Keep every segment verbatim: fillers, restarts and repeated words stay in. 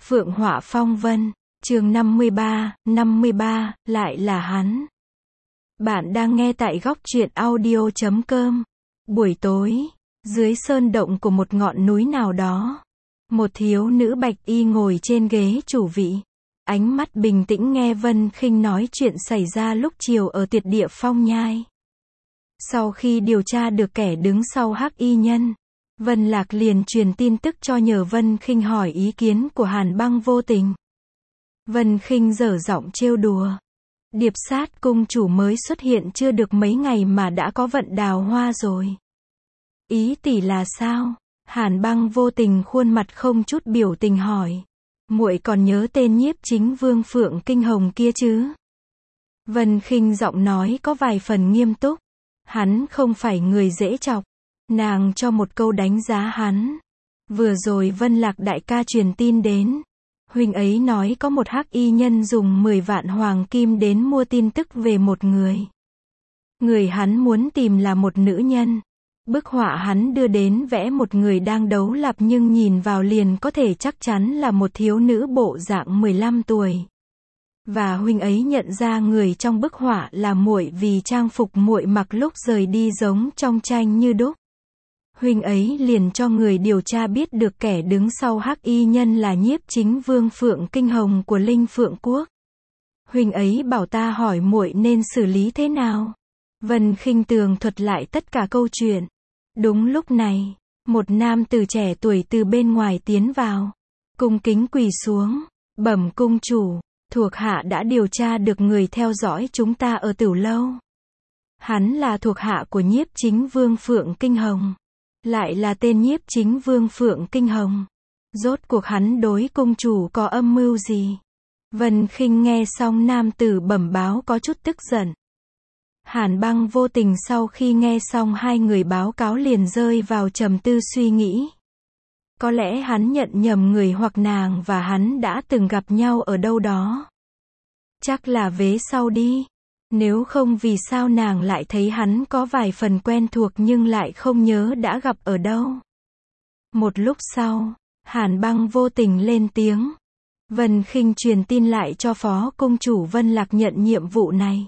Phượng Họa Phong Vân, chương năm mươi ba, năm mươi ba, lại là hắn. Bạn đang nghe tại góc truyện audio chấm com. Buổi tối, dưới sơn động của một ngọn núi nào đó, một thiếu nữ bạch y ngồi trên ghế chủ vị. Ánh mắt bình tĩnh nghe Vân Khinh nói chuyện xảy ra lúc chiều ở Tuyệt Địa Phong Nhai. Sau khi điều tra được kẻ đứng sau hắc y nhân, Vân Lạc liền truyền tin tức cho nhờ Vân Khinh hỏi ý kiến của Hàn Băng Vô Tình. Vân Khinh dở giọng trêu đùa. Điệp Sát cung chủ mới xuất hiện chưa được mấy ngày mà đã có vận đào hoa rồi. Ý tỷ là sao? Hàn Băng Vô Tình khuôn mặt không chút biểu tình hỏi. Muội còn nhớ tên nhiếp chính vương Phượng Kinh Hồng kia chứ? Vân Khinh giọng nói có vài phần nghiêm túc. Hắn không phải người dễ chọc. Nàng cho một câu đánh giá hắn. Vừa rồi Vân Lạc đại ca truyền tin đến. Huynh ấy nói có một hắc y nhân dùng mười vạn hoàng kim đến mua tin tức về một người. Người hắn muốn tìm là một nữ nhân. Bức họa hắn đưa đến vẽ một người đang đấu lập nhưng nhìn vào liền có thể chắc chắn là một thiếu nữ bộ dạng mười lăm tuổi. Và huynh ấy nhận ra người trong bức họa là muội vì trang phục muội mặc lúc rời đi giống trong tranh như đúc. Huynh ấy liền cho người điều tra biết được kẻ đứng sau hắc y nhân là nhiếp chính vương Phượng Kinh Hồng của Linh Phượng Quốc. Huynh ấy bảo ta hỏi muội nên xử lý thế nào. Vân Khinh tường thuật lại tất cả câu chuyện. Đúng lúc này, một nam tử trẻ tuổi từ bên ngoài tiến vào, cung kính quỳ xuống, bẩm cung chủ, thuộc hạ đã điều tra được người theo dõi chúng ta ở Tửu Lâu. Hắn là thuộc hạ của nhiếp chính vương Phượng Kinh Hồng. Lại là tên nhiếp chính vương Phượng Kinh Hồng. Rốt cuộc hắn đối cung chủ có âm mưu gì? Vân Khinh nghe xong nam tử bẩm báo có chút tức giận. Hàn Băng Vô Tình sau khi nghe xong hai người báo cáo liền rơi vào trầm tư suy nghĩ. Có lẽ hắn nhận nhầm người hoặc nàng và hắn đã từng gặp nhau ở đâu đó. Chắc là vế sau đi. Nếu không vì sao nàng lại thấy hắn có vài phần quen thuộc nhưng lại không nhớ đã gặp ở đâu. Một lúc sau, Hàn Băng Vô Tình lên tiếng. Vân Khinh truyền tin lại cho phó cung chủ Vân Lạc nhận nhiệm vụ này.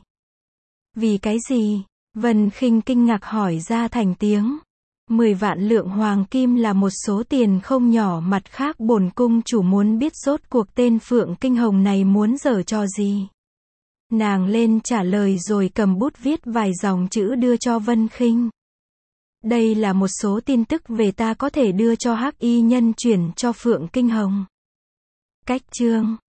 Vì cái gì? Vân Khinh kinh ngạc hỏi ra thành tiếng. Mười vạn lượng hoàng kim là một số tiền không nhỏ, mặt khác bổn cung chủ muốn biết rốt cuộc tên Phượng Kinh Hồng này muốn giở trò gì. Nàng lên trả lời rồi cầm bút viết vài dòng chữ đưa cho Vân Khinh. Đây là một số tin tức về ta có thể đưa cho hắc y nhân chuyển cho Phượng Kinh Hồng. Cách chương